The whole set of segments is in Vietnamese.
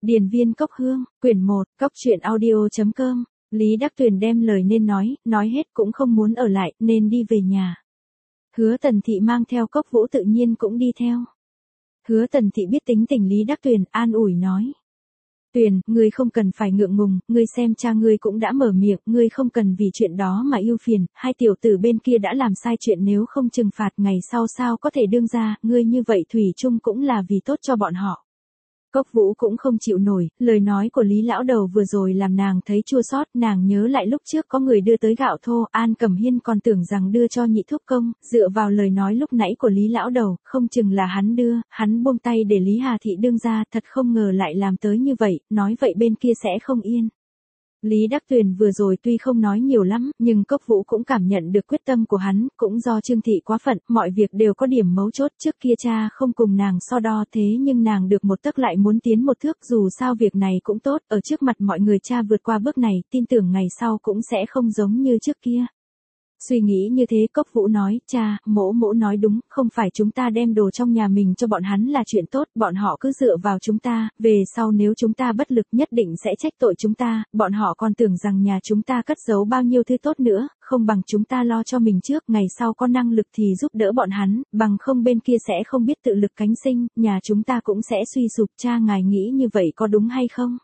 Điền viên cốc hương, quyển 1, cốc truyện audio.com, Lý Đắc Tuyền đem lời nên nói hết cũng không muốn ở lại, nên đi về nhà. Hứa Tần Thị mang theo Cốc Vũ tự nhiên cũng đi theo. Hứa Tần Thị biết tính tình Lý Đắc Tuyền, an ủi nói. Tuyền, ngươi không cần phải ngượng ngùng, ngươi xem cha ngươi cũng đã mở miệng, ngươi không cần vì chuyện đó mà ưu phiền, hai tiểu tử bên kia đã làm sai chuyện nếu không trừng phạt ngày sau sao có thể đương ra, ngươi như vậy thủy chung cũng là vì tốt cho bọn họ. Cốc Vũ cũng không chịu nổi, lời nói của Lý Lão Đầu vừa rồi làm nàng thấy chua xót, nàng nhớ lại lúc trước có người đưa tới gạo thô, An Cẩm Hiên còn tưởng rằng đưa cho Nhị Thúc Công, dựa vào lời nói lúc nãy của Lý Lão Đầu, không chừng là hắn đưa, hắn buông tay để Lý Hà Thị đương ra, thật không ngờ lại làm tới như vậy, nói vậy bên kia sẽ không yên. Lý Đắc Tuyền vừa rồi tuy không nói nhiều lắm, nhưng Cốc Vũ cũng cảm nhận được quyết tâm của hắn, cũng do Trương Thị quá phận, mọi việc đều có điểm mấu chốt, trước kia cha không cùng nàng so đo thế nhưng nàng được một tấc lại muốn tiến một thước, dù sao việc này cũng tốt, ở trước mặt mọi người cha vượt qua bước này, tin tưởng ngày sau cũng sẽ không giống như trước kia. Suy nghĩ như thế Cốc Vũ nói, cha, mỗ nói đúng, không phải chúng ta đem đồ trong nhà mình cho bọn hắn là chuyện tốt, bọn họ cứ dựa vào chúng ta, về sau nếu chúng ta bất lực nhất định sẽ trách tội chúng ta, bọn họ còn tưởng rằng nhà chúng ta cất giấu bao nhiêu thứ tốt nữa, không bằng chúng ta lo cho mình trước, ngày sau có năng lực thì giúp đỡ bọn hắn, bằng không bên kia sẽ không biết tự lực cánh sinh, nhà chúng ta cũng sẽ suy sụp, cha ngài nghĩ như vậy có đúng hay không?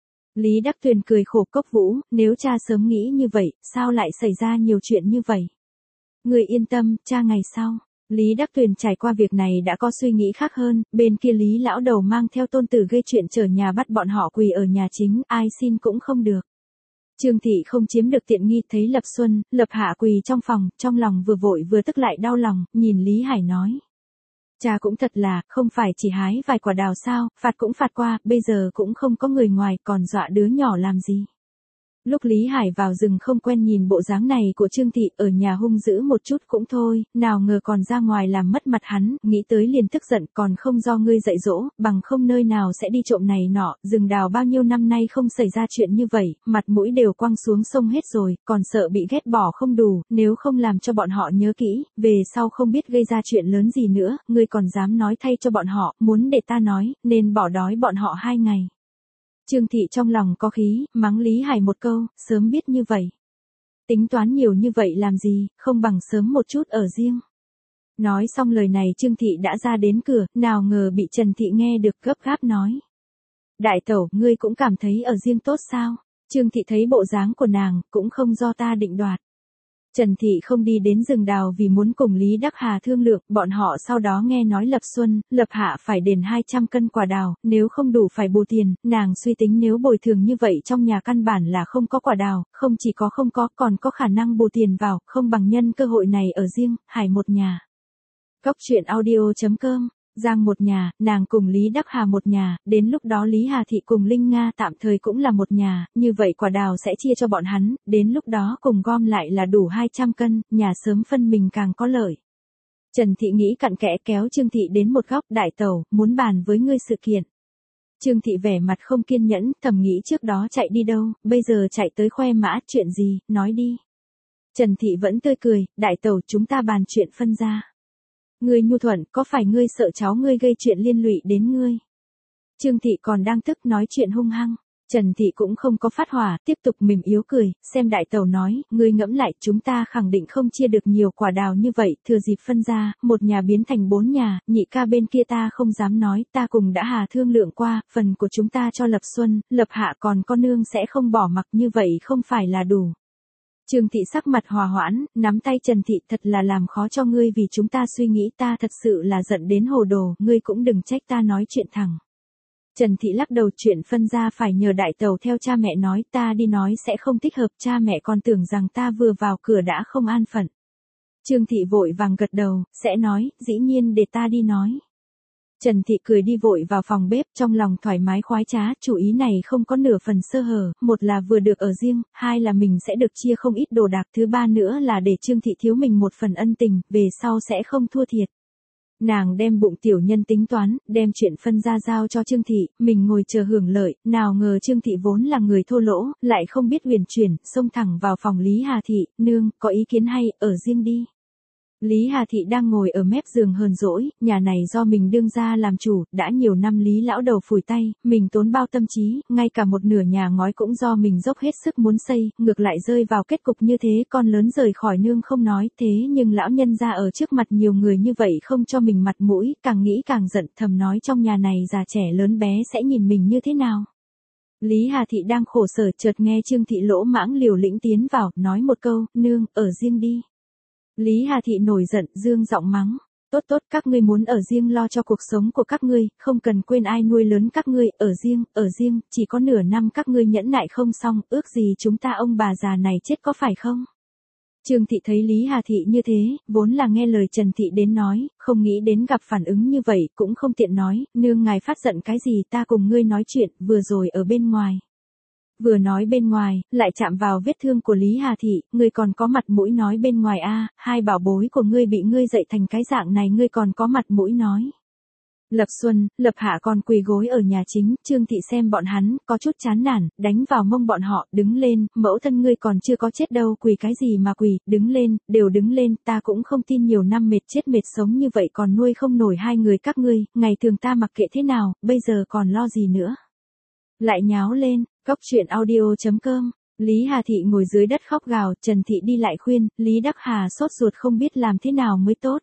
Lý Đắc Tuyền cười khổ Cốc Vũ, nếu cha sớm nghĩ như vậy, sao lại xảy ra nhiều chuyện như vậy? Người yên tâm, cha ngày sau. Lý Đắc Tuyền trải qua việc này đã có suy nghĩ khác hơn, bên kia Lý Lão Đầu mang theo tôn tử gây chuyện trở nhà bắt bọn họ quỳ ở nhà chính, ai xin cũng không được. Trương Thị không chiếm được tiện nghi thấy Lập Xuân, Lập Hạ quỳ trong phòng, trong lòng vừa vội vừa tức lại đau lòng, nhìn Lý Hải nói. Cha cũng thật là, không phải chỉ hái vài quả đào sao, phạt cũng phạt qua, bây giờ cũng không có người ngoài, còn dọa đứa nhỏ làm gì. Lúc Lý Hải vào rừng không quen nhìn bộ dáng này của Trương Thị, ở nhà hung dữ một chút cũng thôi, nào ngờ còn ra ngoài làm mất mặt hắn, nghĩ tới liền tức giận, còn không do ngươi dạy dỗ, bằng không nơi nào sẽ đi trộm này nọ, rừng đào bao nhiêu năm nay không xảy ra chuyện như vậy, mặt mũi đều quăng xuống sông hết rồi, còn sợ bị ghét bỏ không đủ, nếu không làm cho bọn họ nhớ kỹ, về sau không biết gây ra chuyện lớn gì nữa, ngươi còn dám nói thay cho bọn họ, muốn để ta nói, nên bỏ đói bọn họ 2 ngày. Trương Thị trong lòng có khí, mắng Lý Hải một câu, sớm biết như vậy. Tính toán nhiều như vậy làm gì, không bằng sớm một chút ở riêng. Nói xong lời này Trương Thị đã ra đến cửa, nào ngờ bị Trần Thị nghe được gấp gáp nói. Đại tẩu, ngươi cũng cảm thấy ở riêng tốt sao? Trương Thị thấy bộ dáng của nàng, cũng không do ta định đoạt. Trần Thị không đi đến rừng đào vì muốn cùng Lý Đắc Hà thương lượng, bọn họ sau đó nghe nói Lập Xuân, Lập Hạ phải đền 200 cân quả đào, nếu không đủ phải bù tiền, nàng suy tính nếu bồi thường như vậy trong nhà căn bản là không có quả đào, không chỉ có không có, còn có khả năng bù tiền vào, không bằng nhân cơ hội này ở riêng, Hải một nhà. Cốc truyện audio.com, Giang một nhà, nàng cùng Lý Đắc Hà một nhà, đến lúc đó Lý Hà Thị cùng Linh Nga tạm thời cũng là một nhà, như vậy quả đào sẽ chia cho bọn hắn, đến lúc đó cùng gom lại là đủ 200 cân, nhà sớm phân mình càng có lợi. Trần Thị nghĩ cặn kẽ kéo Trương Thị đến một góc, đại tẩu, muốn bàn với ngươi sự kiện. Trương Thị vẻ mặt không kiên nhẫn, thầm nghĩ trước đó chạy đi đâu, bây giờ chạy tới khoe mã, chuyện gì, nói đi. Trần Thị vẫn tươi cười, đại tẩu chúng ta bàn chuyện phân ra. Ngươi nhu thuận, có phải ngươi sợ cháu ngươi gây chuyện liên lụy đến ngươi? Trương Thị còn đang tức nói chuyện hung hăng. Trần Thị cũng không có phát hỏa, tiếp tục mỉm yếu cười, xem đại tẩu nói, ngươi ngẫm lại, chúng ta khẳng định không chia được nhiều quả đào như vậy, thừa dịp phân ra, một nhà biến thành 4 nhà, nhị ca bên kia ta không dám nói, ta cùng đã hà thương lượng qua, phần của chúng ta cho Lập Xuân, Lập Hạ còn con nương sẽ không bỏ mặc như vậy không phải là đủ. Trương Thị sắc mặt hòa hoãn, nắm tay Trần Thị thật là làm khó cho ngươi vì chúng ta suy nghĩ ta thật sự là giận đến hồ đồ, ngươi cũng đừng trách ta nói chuyện thẳng. Trần Thị lắc đầu chuyện phân ra phải nhờ đại tẩu theo cha mẹ nói ta đi nói sẽ không thích hợp cha mẹ còn tưởng rằng ta vừa vào cửa đã không an phận. Trương Thị vội vàng gật đầu, sẽ nói, dĩ nhiên để ta đi nói. Trần Thị cười đi vội vào phòng bếp trong lòng thoải mái khoái trá, chủ ý này không có nửa phần sơ hở, một là vừa được ở riêng, hai là mình sẽ được chia không ít đồ đạc, thứ ba nữa là để Trương Thị thiếu mình một phần ân tình, về sau sẽ không thua thiệt. Nàng đem bụng tiểu nhân tính toán, đem chuyện phân ra giao cho Trương Thị, mình ngồi chờ hưởng lợi, nào ngờ Trương Thị vốn là người thô lỗ, lại không biết huyền chuyển, xông thẳng vào phòng Lý Hà Thị, nương, có ý kiến hay, ở riêng đi. Lý Hà Thị đang ngồi ở mép giường hờn dỗi, nhà này do mình đương gia làm chủ, đã nhiều năm Lý lão đầu phủi tay, mình tốn bao tâm trí, ngay cả một nửa nhà ngói cũng do mình dốc hết sức muốn xây, ngược lại rơi vào kết cục như thế, con lớn rời khỏi nương không nói, thế nhưng lão nhân gia ở trước mặt nhiều người như vậy không cho mình mặt mũi, càng nghĩ càng giận, thầm nói trong nhà này già trẻ lớn bé sẽ nhìn mình như thế nào. Lý Hà Thị đang khổ sở chợt nghe Trương Thị lỗ mãng liều lĩnh tiến vào, nói một câu, nương, ở riêng đi. Lý Hà Thị nổi giận, dương giọng mắng. Tốt tốt, các ngươi muốn ở riêng lo cho cuộc sống của các ngươi, không cần quên ai nuôi lớn các ngươi, ở riêng, chỉ có nửa năm các ngươi nhẫn nại không xong, ước gì chúng ta ông bà già này chết có phải không? Trương Thị thấy Lý Hà Thị như thế, vốn là nghe lời Trần Thị đến nói, không nghĩ đến gặp phản ứng như vậy, cũng không tiện nói, nương ngài phát giận cái gì ta cùng ngươi nói chuyện, vừa rồi ở bên ngoài. Vừa nói bên ngoài, lại chạm vào vết thương của Lý Hà Thị, ngươi còn có mặt mũi nói bên ngoài a, hai bảo bối của ngươi bị ngươi dạy thành cái dạng này ngươi còn có mặt mũi nói. Lập Xuân, Lập Hạ còn quỳ gối ở nhà chính, Trương Thị xem bọn hắn, có chút chán nản, đánh vào mông bọn họ, đứng lên, mẫu thân ngươi còn chưa có chết đâu, quỳ cái gì mà quỳ, đứng lên, đều đứng lên, ta cũng không tin nhiều năm mệt chết mệt sống như vậy còn nuôi không nổi hai người các ngươi, ngày thường ta mặc kệ thế nào, bây giờ còn lo gì nữa. Lại nháo lên, Cóc truyện audio.com, Lý Hà Thị ngồi dưới đất khóc gào, Trần Thị đi lại khuyên, Lý Đắc Hà sốt ruột không biết làm thế nào mới tốt.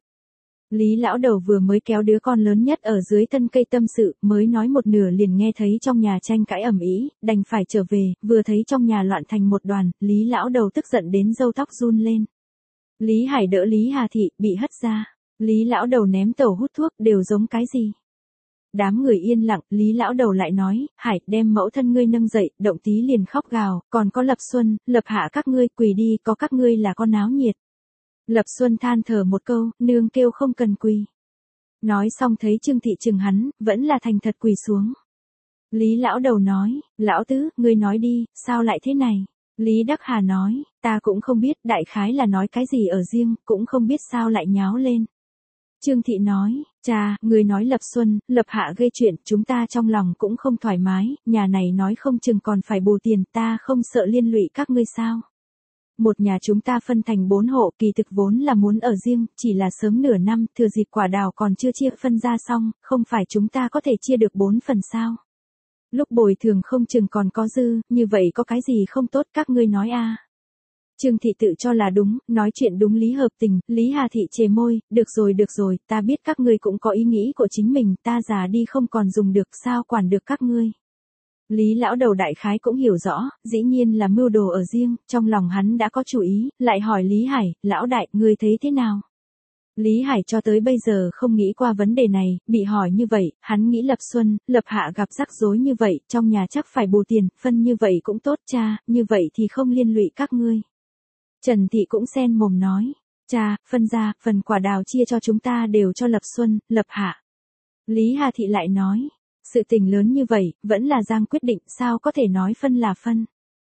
Lý lão đầu vừa mới kéo đứa con lớn nhất ở dưới thân cây tâm sự, mới nói một nửa liền nghe thấy trong nhà tranh cãi ầm ĩ, đành phải trở về, vừa thấy trong nhà loạn thành một đoàn, Lý lão đầu tức giận đến râu tóc run lên. Lý Hải đỡ Lý Hà Thị, bị hất ra. Lý lão đầu ném tẩu hút thuốc, đều giống cái gì? Đám người yên lặng, Lý lão đầu lại nói, Hải, đem mẫu thân ngươi nâng dậy, động tí liền khóc gào, còn có Lập Xuân, Lập Hạ các ngươi, quỳ đi, có các ngươi là con náo nhiệt. Lập Xuân than thở một câu, nương kêu không cần quỳ. Nói xong thấy Trương Thị chừng hắn, vẫn là thành thật quỳ xuống. Lý lão đầu nói, lão tứ, ngươi nói đi, sao lại thế này? Lý Đắc Hà nói, ta cũng không biết, đại khái là nói cái gì ở riêng, cũng không biết sao lại nháo lên. Trương Thị nói, cha, người nói Lập Xuân, Lập Hạ gây chuyện, chúng ta trong lòng cũng không thoải mái, nhà này nói không chừng còn phải bù tiền, ta không sợ liên lụy các ngươi sao. Một nhà chúng ta phân thành 4 hộ, kỳ thực vốn là muốn ở riêng, chỉ là sớm nửa năm, thừa dịp quả đào còn chưa chia phân ra xong, không phải chúng ta có thể chia được 4 phần sao. Lúc bồi thường không chừng còn có dư, như vậy có cái gì không tốt các ngươi nói a. Trương Thị tự cho là đúng, nói chuyện đúng lý hợp tình, Lý Hà Thị chề môi, được rồi, ta biết các ngươi cũng có ý nghĩ của chính mình, ta già đi không còn dùng được, sao quản được các ngươi. Lý lão đầu đại khái cũng hiểu rõ, dĩ nhiên là mưu đồ ở riêng, trong lòng hắn đã có chủ ý, lại hỏi Lý Hải, lão đại, ngươi thấy thế nào? Lý Hải cho tới bây giờ không nghĩ qua vấn đề này, bị hỏi như vậy, hắn nghĩ Lập Xuân, Lập Hạ gặp rắc rối như vậy, trong nhà chắc phải bù tiền, phân như vậy cũng tốt cha, như vậy thì không liên lụy các ngươi. Trần Thị cũng xen mồm nói, cha, phân ra, phần quả đào chia cho chúng ta đều cho Lập Xuân, Lập Hạ. Lý Hà Thị lại nói, sự tình lớn như vậy, vẫn là Giang quyết định, sao có thể nói phân là phân.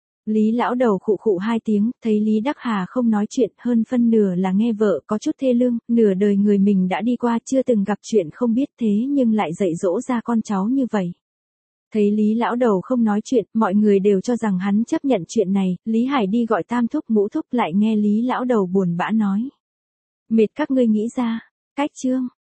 Lý lão đầu khụ khụ 2 tiếng, thấy Lý Đắc Hà không nói chuyện, hơn phân nửa là nghe vợ có chút thê lương, nửa đời người mình đã đi qua chưa từng gặp chuyện không biết thế nhưng lại dạy dỗ ra con cháu như vậy. Thấy Lý lão đầu không nói chuyện, mọi người đều cho rằng hắn chấp nhận chuyện này, Lý Hải đi gọi tam thúc ngũ thúc lại nghe Lý lão đầu buồn bã nói. Mệt các ngươi nghĩ ra, cách chương.